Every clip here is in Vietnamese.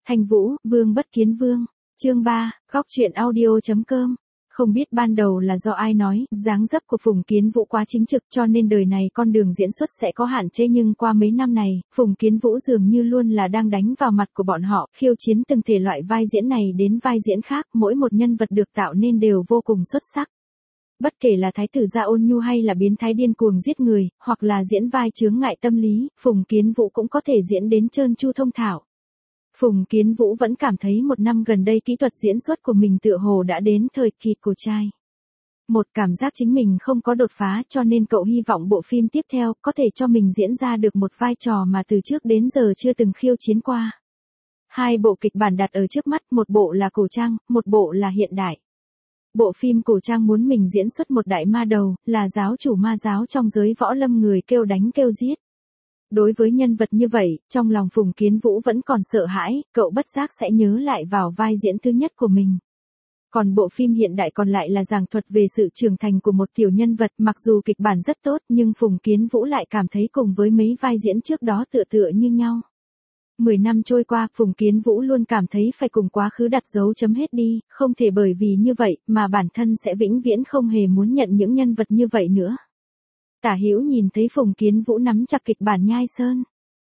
Thanh Vũ, Vương Bất Kiến Vương. Chương 3, góc truyện audio.com. Không biết ban đầu là do ai nói, dáng dấp của Phùng Kiến Vũ quá chính trực cho nên đời này con đường diễn xuất sẽ có hạn chế, nhưng qua mấy năm này, Phùng Kiến Vũ dường như luôn là đang đánh vào mặt của bọn họ, khiêu chiến từng thể loại vai diễn này đến vai diễn khác, mỗi một nhân vật được tạo nên đều vô cùng xuất sắc. Bất kể là thái tử gia ôn nhu hay là biến thái điên cuồng giết người, hoặc là diễn vai chướng ngại tâm lý, Phùng Kiến Vũ cũng có thể diễn đến trơn tru thông thạo. Phùng Kiến Vũ vẫn cảm thấy một năm gần đây kỹ thuật diễn xuất của mình tựa hồ đã đến thời kỳ cổ trai. Một cảm giác chính mình không có đột phá, cho nên cậu hy vọng bộ phim tiếp theo có thể cho mình diễn ra được một vai trò mà từ trước đến giờ chưa từng khiêu chiến qua. Hai bộ kịch bản đặt ở trước mắt, một bộ là cổ trang, một bộ là hiện đại. Bộ phim cổ trang muốn mình diễn xuất một đại ma đầu, là giáo chủ ma giáo trong giới võ lâm người kêu đánh kêu giết. Đối với nhân vật như vậy, trong lòng Phùng Kiến Vũ vẫn còn sợ hãi, cậu bất giác sẽ nhớ lại vào vai diễn thứ nhất của mình. Còn bộ phim hiện đại còn lại là giảng thuật về sự trưởng thành của một tiểu nhân vật, mặc dù kịch bản rất tốt nhưng Phùng Kiến Vũ lại cảm thấy cùng với mấy vai diễn trước đó tựa như nhau. 10 năm trôi qua, Phùng Kiến Vũ luôn cảm thấy phải cùng quá khứ đặt dấu chấm hết đi, không thể bởi vì như vậy mà bản thân sẽ vĩnh viễn không hề muốn nhận những nhân vật như vậy nữa. Tả Hữu nhìn thấy Phùng Kiến Vũ nắm chặt kịch bản Nhai Sơn.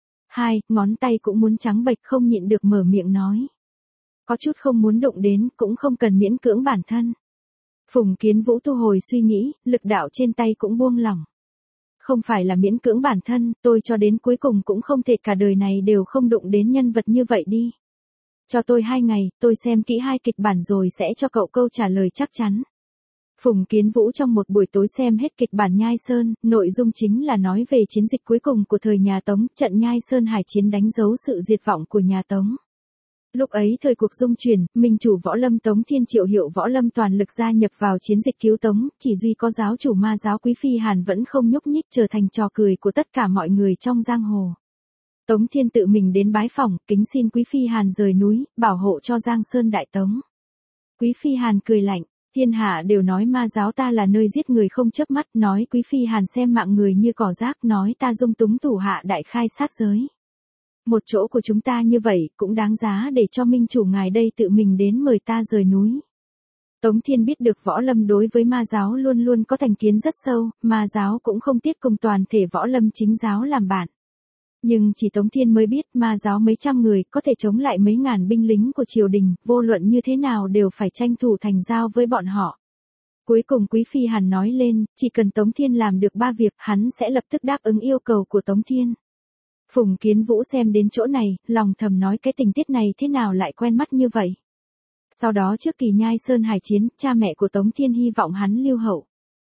Ngón tay cũng muốn trắng bệch, không nhịn được mở miệng nói. Có chút không muốn đụng đến, cũng không cần miễn cưỡng bản thân. Phùng Kiến Vũ thu hồi suy nghĩ, lực đạo trên tay cũng buông lỏng. Không phải là miễn cưỡng bản thân, tôi cho đến cuối cùng cũng không thể cả đời này đều không đụng đến nhân vật như vậy đi. Cho tôi 2 ngày, tôi xem kỹ 2 kịch bản rồi sẽ cho cậu câu trả lời chắc chắn. Phùng Kiến Vũ trong một buổi tối xem hết kịch bản Nhai Sơn, nội dung chính là nói về chiến dịch cuối cùng của thời nhà Tống, trận Nhai Sơn hải chiến đánh dấu sự diệt vong của nhà Tống. Lúc ấy thời cuộc dung chuyển, minh chủ võ lâm Tống Thiên triệu hiệu võ lâm toàn lực gia nhập vào chiến dịch cứu Tống, chỉ duy có giáo chủ ma giáo Quý Phi Hàn vẫn không nhúc nhích, trở thành trò cười của tất cả mọi người trong giang hồ. Tống Thiên tự mình đến bái phỏng, kính xin Quý Phi Hàn rời núi, bảo hộ cho Giang Sơn đại Tống. Quý Phi Hàn cười lạnh. Thiên hạ đều nói ma giáo ta là nơi giết người không chớp mắt, nói Quý Phi Hàn xem mạng người như cỏ rác, nói ta dung túng thủ hạ đại khai sát giới. Một chỗ của chúng ta như vậy, cũng đáng giá để cho minh chủ ngài đây tự mình đến mời ta rời núi. Tống Thiên biết được võ lâm đối với ma giáo luôn luôn có thành kiến rất sâu, ma giáo cũng không tiếc cùng toàn thể võ lâm chính giáo làm bạn. Nhưng chỉ Tống Thiên mới biết ma giáo mấy trăm người có thể chống lại mấy ngàn binh lính của triều đình, vô luận như thế nào đều phải tranh thủ thành giao với bọn họ. Cuối cùng Quý Phi Hàn nói lên, chỉ cần Tống Thiên làm được 3 việc, hắn sẽ lập tức đáp ứng yêu cầu của Tống Thiên. Phùng Kiến Vũ xem đến chỗ này, lòng thầm nói cái tình tiết này thế nào lại quen mắt như vậy. Sau đó trước kỳ Nhai Sơn hải chiến, cha mẹ của Tống Thiên hy vọng hắn lưu hậu.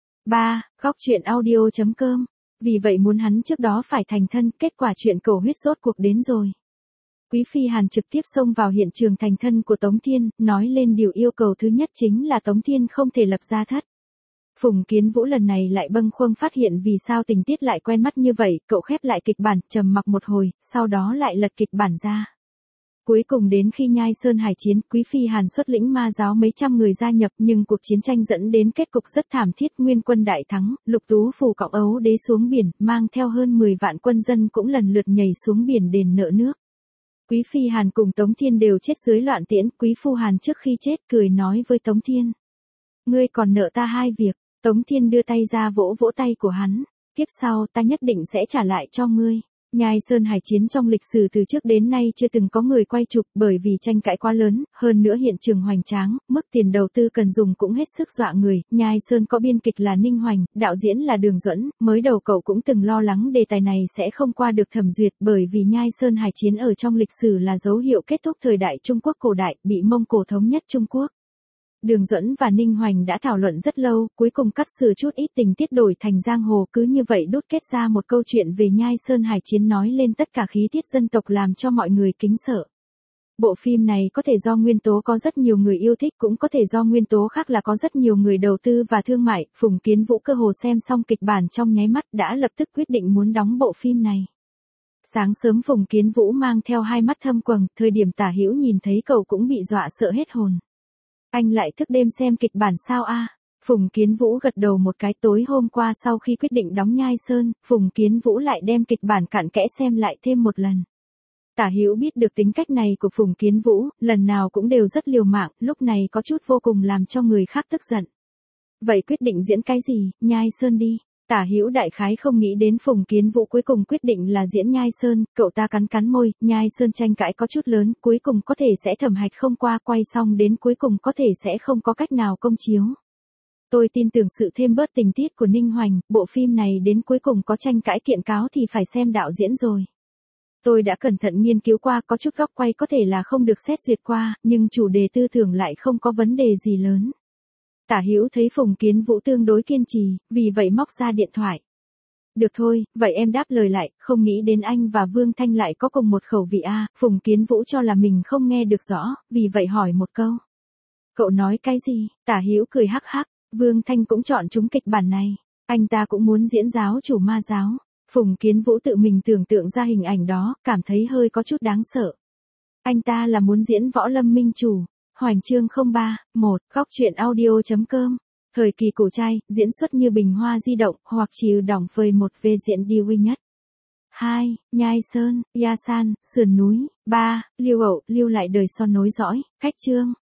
3. Góc truyện audio.com. Vì vậy muốn hắn trước đó phải thành thân, kết quả chuyện cầu huyết rốt cuộc đến rồi. Quý Phi Hàn trực tiếp xông vào hiện trường thành thân của Tống Thiên, nói lên điều yêu cầu thứ nhất chính là Tống Thiên không thể lập gia thất. Phùng Kiến Vũ lần này lại bâng khuâng phát hiện vì sao tình tiết lại quen mắt như vậy, cậu khép lại kịch bản, trầm mặc một hồi, sau đó lại lật kịch bản ra. Cuối cùng đến khi Nhai Sơn hải chiến, Quý Phi Hàn xuất lĩnh ma giáo mấy trăm người gia nhập, nhưng cuộc chiến tranh dẫn đến kết cục rất thảm thiết, nguyên quân đại thắng, Lục Tú phủ cõng ấu đế xuống biển, mang theo hơn 10 vạn quân dân cũng lần lượt nhảy xuống biển đền nợ nước. Quý Phi Hàn cùng Tống Thiên đều chết dưới loạn tiễn, Quý Phu Hàn trước khi chết cười nói với Tống Thiên. Ngươi còn nợ ta 2 việc, Tống Thiên đưa tay ra vỗ vỗ tay của hắn, tiếp sau ta nhất định sẽ trả lại cho ngươi. Nhai Sơn hải chiến trong lịch sử từ trước đến nay chưa từng có người quay chụp bởi vì tranh cãi quá lớn, hơn nữa hiện trường hoành tráng, mức tiền đầu tư cần dùng cũng hết sức dọa người. Nhai Sơn có biên kịch là Ninh Hoành, đạo diễn là Đường Duẫn, mới đầu cậu cũng từng lo lắng đề tài này sẽ không qua được thẩm duyệt bởi vì Nhai Sơn hải chiến ở trong lịch sử là dấu hiệu kết thúc thời đại Trung Quốc cổ đại, bị Mông Cổ thống nhất Trung Quốc. Đường Duẫn và Ninh Hoành đã thảo luận rất lâu, cuối cùng cắt sửa chút ít tình tiết đổi thành giang hồ, cứ như vậy đúc kết ra một câu chuyện về Nhai Sơn hải chiến nói lên tất cả khí tiết dân tộc làm cho mọi người kính sợ. Bộ phim này có thể do nguyên tố có rất nhiều người yêu thích, cũng có thể do nguyên tố khác là có rất nhiều người đầu tư và thương mại. Phùng Kiến Vũ cơ hồ xem xong kịch bản trong nháy mắt đã lập tức quyết định muốn đóng bộ phim này. Sáng sớm Phùng Kiến Vũ mang theo 2 mắt thâm quầng, thời điểm Tả Hữu nhìn thấy cậu cũng bị dọa sợ hết hồn. Anh lại thức đêm xem kịch bản sao a? Phùng Kiến Vũ gật đầu một cái. Tối hôm qua sau khi quyết định đóng Nhai Sơn, Phùng Kiến Vũ lại đem kịch bản cặn kẽ xem lại thêm một lần. Tả Hữu biết được tính cách này của Phùng Kiến Vũ, lần nào cũng đều rất liều mạng, lúc này có chút vô cùng làm cho người khác tức giận. Vậy quyết định diễn cái gì, Nhai Sơn đi. Tả Hữu đại khái không nghĩ đến Phùng Kiến Vũ cuối cùng quyết định là diễn Nhai Sơn, cậu ta cắn cắn môi, Nhai Sơn tranh cãi có chút lớn, cuối cùng có thể sẽ thẩm hạch không qua, quay xong đến cuối cùng có thể sẽ không có cách nào công chiếu. Tôi tin tưởng sự thêm bớt tình tiết của Ninh Hoành, bộ phim này đến cuối cùng có tranh cãi kiện cáo thì phải xem đạo diễn rồi. Tôi đã cẩn thận nghiên cứu qua, có chút góc quay có thể là không được xét duyệt qua, nhưng chủ đề tư tưởng lại không có vấn đề gì lớn. Tả Hữu thấy Phùng Kiến Vũ tương đối kiên trì, vì vậy móc ra điện thoại. Được thôi, vậy em đáp lời lại, không nghĩ đến anh và Vương Thanh lại có cùng một khẩu vị a. Phùng Kiến Vũ cho là mình không nghe được rõ, vì vậy hỏi một câu. Cậu nói cái gì? Tả Hữu cười hắc hắc, Vương Thanh cũng chọn trúng kịch bản này. Anh ta cũng muốn diễn giáo chủ ma giáo. Phùng Kiến Vũ tự mình tưởng tượng ra hình ảnh đó, cảm thấy hơi có chút đáng sợ. Anh ta là muốn diễn Võ Lâm Minh Chủ. Hoành chương 03, 1, góc truyện audio.com. Thời kỳ cổ trai, diễn xuất như bình hoa di động, hoặc chịu đỏng vời một về diện đi duy nhất. 2. Nhai Sơn, Ya San, sườn núi. 3. Lưu ẩu, lưu lại đời son nối dõi, cách chương.